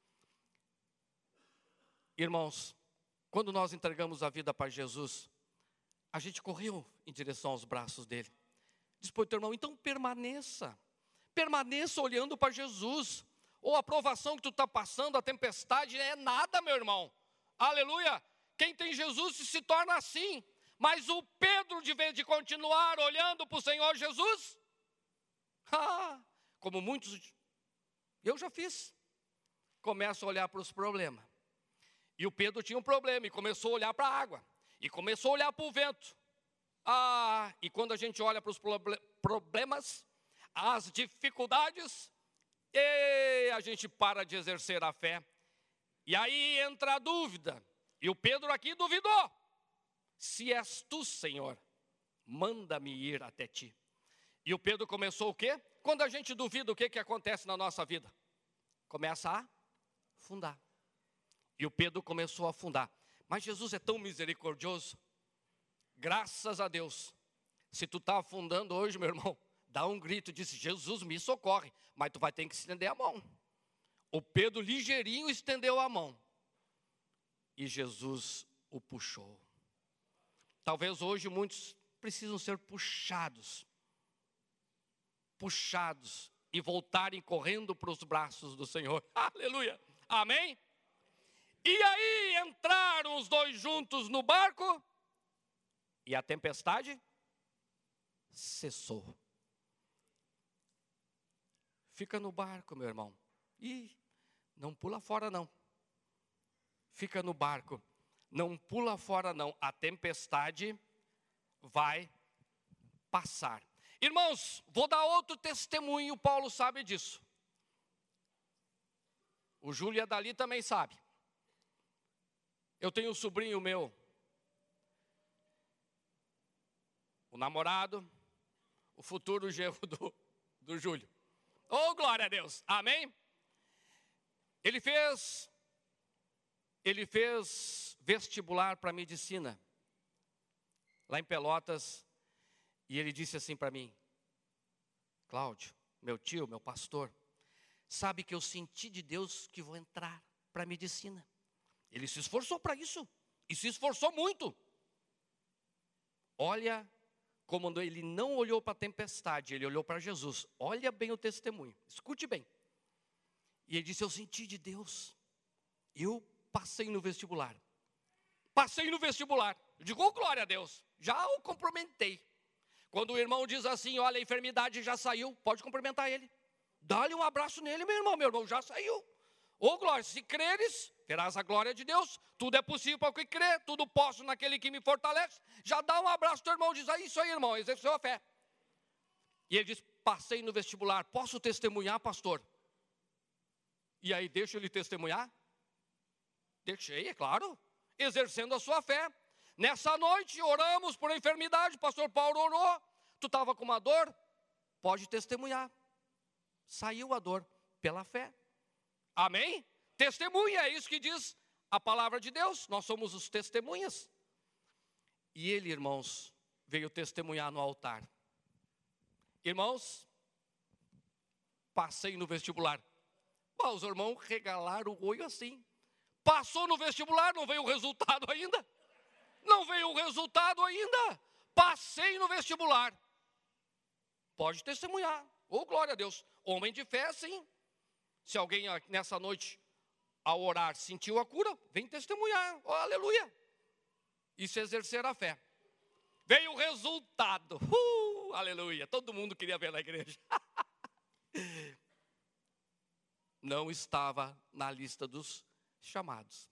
Irmãos, quando nós entregamos a vida para Jesus, a gente correu em direção aos braços dele. Diz para o teu irmão, então permaneça olhando para Jesus. Ou a provação que tu está passando, a tempestade, é nada, meu irmão. Aleluia. Quem tem Jesus se torna assim. Mas o Pedro, de vez de continuar olhando para o Senhor Jesus, como muitos, eu já fiz, começa a olhar para os problemas. E o Pedro tinha um problema e começou a olhar para a água. E começou a olhar para o vento. E quando a gente olha para os problemas, as dificuldades, a gente para de exercer a fé. E aí entra a dúvida. E o Pedro aqui duvidou. Se és tu, Senhor, manda-me ir até ti. E o Pedro começou o quê? Quando a gente duvida, o que acontece na nossa vida? Começa a afundar. E o Pedro começou a afundar. Mas Jesus é tão misericordioso. Graças a Deus. Se tu está afundando hoje, meu irmão, dá um grito, diz, Jesus me socorre. Mas tu vai ter que estender a mão. O Pedro ligeirinho estendeu a mão. E Jesus o puxou. Talvez hoje muitos precisam ser puxados. E voltarem correndo para os braços do Senhor. Aleluia. Amém? E aí entraram os dois juntos no barco. E a tempestade cessou. Fica no barco, meu irmão. Não pula fora não. Fica no barco. Não pula fora não. A tempestade vai passar. Irmãos, vou dar outro testemunho, Paulo sabe disso. O Júlio e a Dali também sabe. Eu tenho um sobrinho meu, o namorado, o futuro genro do Júlio. Glória a Deus, amém? Ele fez vestibular para medicina, lá em Pelotas, e ele disse assim para mim, Cláudio, meu tio, meu pastor, sabe que eu senti de Deus que vou entrar para medicina. Ele se esforçou para isso, e se esforçou muito. Olha, como ele não olhou para a tempestade, ele olhou para Jesus. Olha bem o testemunho, escute bem. E ele disse, eu senti de Deus. Eu passei no vestibular. Eu digo, glória a Deus, já o cumprimentei. Quando o irmão diz assim, olha, a enfermidade já saiu, pode cumprimentar ele. Dá-lhe um abraço nele, meu irmão já saiu. Glória, se creres, verás a glória de Deus. Tudo é possível para o que crê, tudo posso naquele que me fortalece. Já dá um abraço ao teu irmão, diz, isso aí, irmão, exerceu a fé. E ele diz, passei no vestibular, posso testemunhar, pastor? E aí, deixa ele testemunhar? Deixei, é claro, exercendo a sua fé. Nessa noite, oramos por enfermidade, o pastor Paulo orou, tu estava com uma dor, pode testemunhar. Saiu a dor pela fé. Amém? Testemunha, é isso que diz a palavra de Deus, nós somos os testemunhas. E ele, irmãos, veio testemunhar no altar. Irmãos, passei no vestibular. Os irmãos regalaram o olho assim. Passou no vestibular, não veio o resultado ainda. Não veio o resultado ainda. Passei no vestibular. Pode testemunhar. Oh, glória a Deus. Homem de fé, sim. Se alguém nessa noite, ao orar, sentiu a cura, vem testemunhar. Oh, aleluia. Isso é exercer a fé. Veio o resultado. Aleluia. Todo mundo queria ver na igreja. Não estava na lista dos chamados.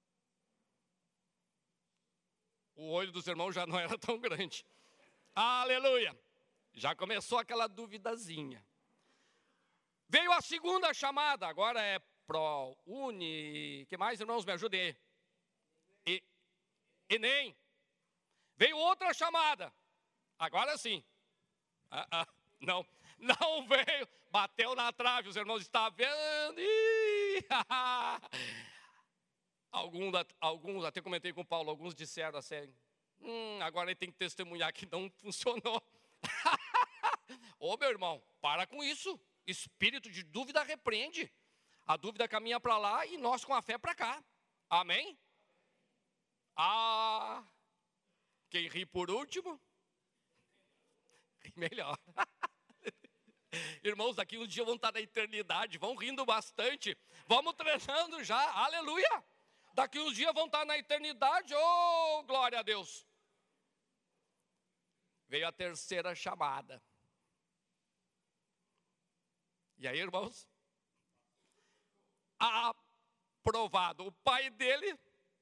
O olho dos irmãos já não era tão grande. Aleluia. Já começou aquela duvidazinha. Veio a segunda chamada, agora é ProUni. Que mais, irmãos? Me ajudem aí. Enem. Veio outra chamada. Agora sim. Não veio. Bateu na trave, os irmãos estavam vendo. Alguns, até comentei com o Paulo, alguns disseram assim, agora ele tem que testemunhar que não funcionou. Ô, meu irmão, para com isso. Espírito de dúvida repreende. A dúvida caminha para lá e nós com a fé para cá. Amém? Quem ri por último, ri melhor. Irmãos, daqui uns dias vão estar na eternidade, vão rindo bastante. Vamos treinando já, aleluia. Daqui uns dias vão estar na eternidade, oh, glória a Deus. Veio a terceira chamada. E aí, irmãos? Aprovado. O pai dele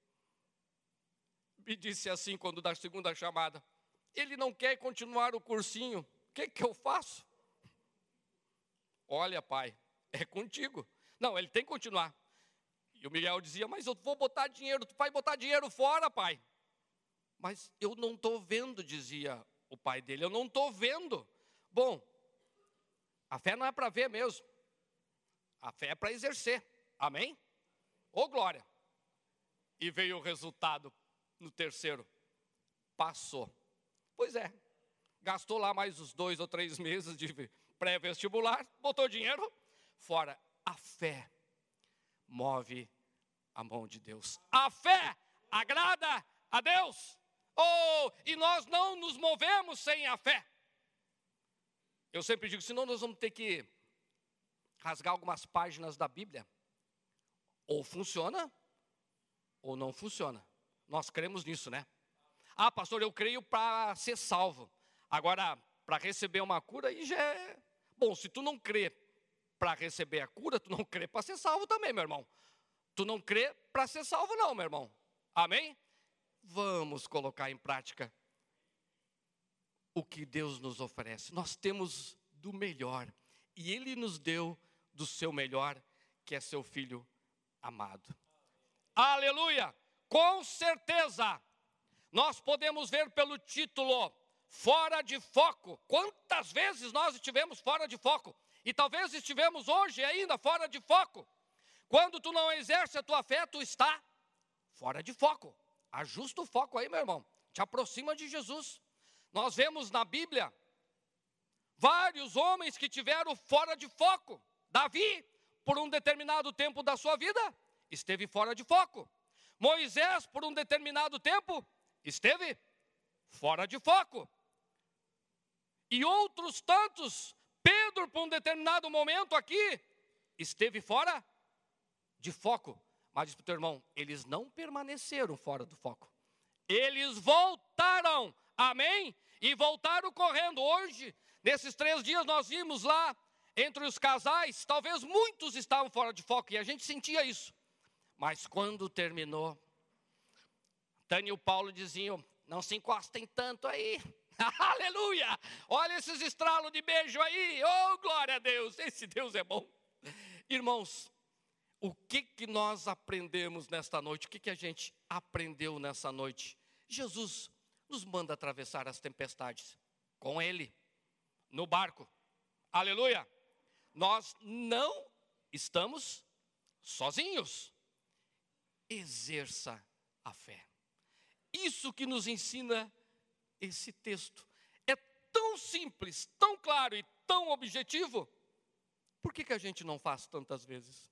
me disse assim, quando da segunda chamada, ele não quer continuar o cursinho, o que eu faço? Olha, pai, é contigo. Não, ele tem que continuar. E o Miguel dizia, mas eu vou botar dinheiro, tu vai botar dinheiro fora, pai. Mas eu não estou vendo, dizia o pai dele, eu não estou vendo. Bom, a fé não é para ver mesmo. A fé é para exercer. Amém? Ô, glória. E veio o resultado no terceiro. Passou. Pois é. Gastou lá mais uns 2 ou 3 meses de pré-vestibular, botou dinheiro fora. A fé move a mão de Deus. A fé agrada a Deus. Oh, e nós não nos movemos sem a fé. Eu sempre digo, senão nós vamos ter que rasgar algumas páginas da Bíblia. Ou funciona, ou não funciona. Nós cremos nisso, né? Pastor, eu creio para ser salvo. Agora, para receber uma cura, aí já é... Bom, se tu não crê para receber a cura, tu não crê para ser salvo também, meu irmão. Tu não crê para ser salvo não, meu irmão. Amém? Vamos colocar em prática o que Deus nos oferece. Nós temos do melhor. E Ele nos deu do seu melhor, que é seu Filho amado. Aleluia! Com certeza, nós podemos ver pelo título, fora de foco. Quantas vezes nós estivemos fora de foco? E talvez estivemos hoje ainda fora de foco. Quando tu não exerce a tua fé, tu está fora de foco. Ajusta o foco aí, meu irmão. Te aproxima de Jesus. Nós vemos na Bíblia vários homens que tiveram fora de foco. Davi, por um determinado tempo da sua vida, esteve fora de foco. Moisés, por um determinado tempo, esteve fora de foco. E outros tantos, Pedro, por um determinado momento aqui, esteve fora de foco. Mas diz para o teu irmão, eles não permaneceram fora do foco. Eles voltaram, amém? E voltaram correndo. Hoje, nesses 3 dias, nós vimos lá, entre os casais, talvez muitos estavam fora de foco, e a gente sentia isso. Mas quando terminou, Tânia e o Paulo diziam: não se encostem tanto aí. Aleluia! Olha esses estralos de beijo aí. Oh, glória a Deus! Esse Deus é bom. Irmãos, o que nós aprendemos nesta noite? O que a gente aprendeu nessa noite? Jesus nos manda atravessar as tempestades com Ele, no barco. Aleluia! Nós não estamos sozinhos. Exerça a fé. Isso que nos ensina esse texto. É tão simples, tão claro e tão objetivo. Por que a gente não faz tantas vezes?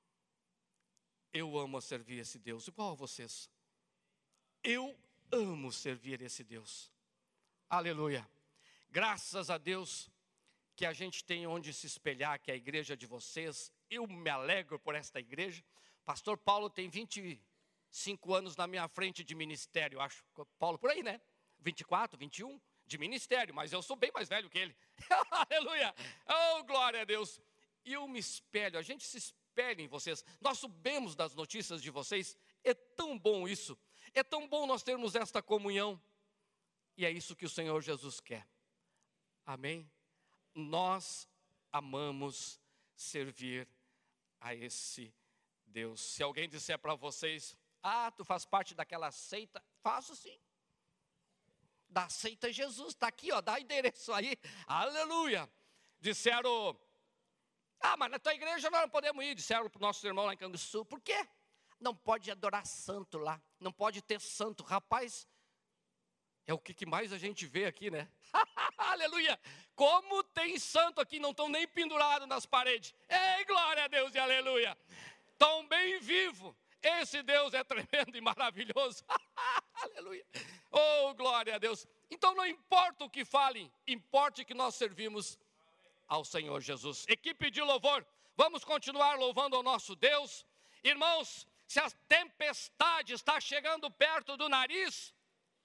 Eu amo servir esse Deus, igual a vocês. Eu amo servir esse Deus. Aleluia. Graças a Deus que a gente tem onde se espelhar, que é a igreja de vocês. Eu me alegro por esta igreja. Pastor Paulo tem 25 anos na minha frente de ministério, acho. Paulo por aí, né? 24, 21 de ministério, mas eu sou bem mais velho que ele. Aleluia! Oh, glória a Deus! E eu me espelho, a gente se espelha em vocês. Nós sabemos das notícias de vocês. É tão bom isso. É tão bom nós termos esta comunhão. E é isso que o Senhor Jesus quer. Amém? Nós amamos servir a esse Deus. Se alguém disser para vocês: ah, tu faz parte daquela seita, faço sim. Da seita Jesus, está aqui, ó, dá endereço aí, aleluia. Disseram: ah, mas na tua igreja nós não podemos ir. Disseram para o nosso irmão lá em Canguçu: por quê? Não pode adorar santo lá, não pode ter santo. Rapaz, é o que mais a gente vê aqui, né? Aleluia! Como tem santo aqui, não estão nem pendurados nas paredes. Ei, glória a Deus e aleluia! Tão bem vivo. Esse Deus é tremendo e maravilhoso. Aleluia! Oh, glória a Deus! Então não importa o que falem, importa que nós servimos ao Senhor Jesus. Equipe de louvor, vamos continuar louvando ao nosso Deus. Irmãos, se a tempestade está chegando perto do nariz,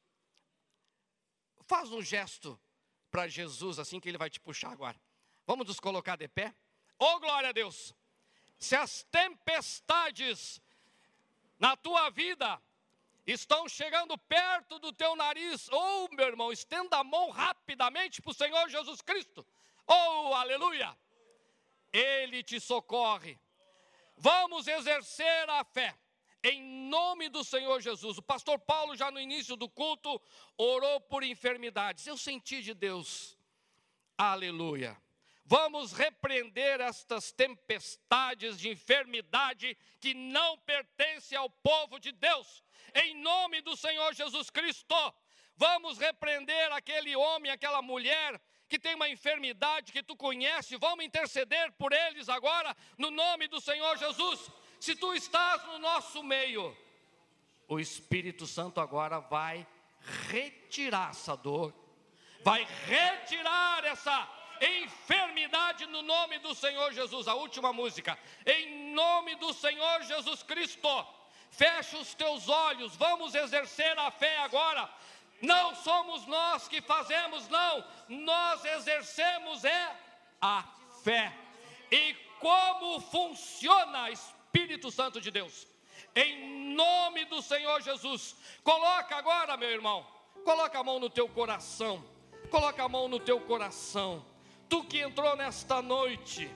faz um gesto para Jesus, assim que Ele vai te puxar agora. Vamos nos colocar de pé. Oh, glória a Deus! Se as tempestades na tua vida estão chegando perto do teu nariz, oh, meu irmão, estenda a mão rapidamente para o Senhor Jesus Cristo. Oh, aleluia! Ele te socorre. Vamos exercer a fé. Em nome do Senhor Jesus. O pastor Paulo, já no início do culto, orou por enfermidades. Eu senti de Deus. Aleluia. Vamos repreender estas tempestades de enfermidade que não pertencem ao povo de Deus. Em nome do Senhor Jesus Cristo. Vamos repreender aquele homem, aquela mulher que tem uma enfermidade que tu conhece. Vamos interceder por eles agora, no nome do Senhor Jesus. Se tu estás no nosso meio, o Espírito Santo agora vai retirar essa dor, vai retirar essa enfermidade no nome do Senhor Jesus. A última música, em nome do Senhor Jesus Cristo. Fecha os teus olhos, vamos exercer a fé agora. Não somos nós que fazemos, não, nós exercemos a fé. E como funciona Espírito Santo de Deus? Em nome do Senhor Jesus. Coloca agora, meu irmão, coloca a mão no teu coração. Coloca a mão no teu coração. Tu que entrou nesta noite,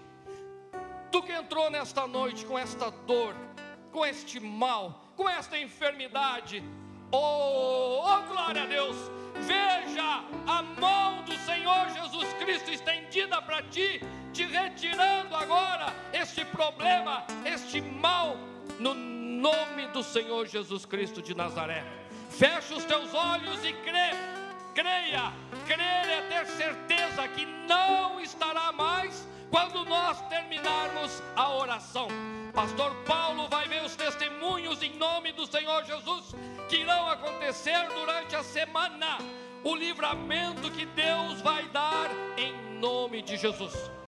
com esta dor, com este mal, com esta enfermidade, oh, glória a Deus, veja a mão do Senhor Jesus Cristo estendida para ti, te retirando agora este problema, este mal, no nome do Senhor Jesus Cristo de Nazaré. Fecha os teus olhos e creia. Crer é ter certeza que não estará mais quando nós terminarmos a oração. Pastor Paulo vai ver os testemunhos em nome do Senhor Jesus que irão acontecer durante a semana. O livramento que Deus vai dar em nome de Jesus.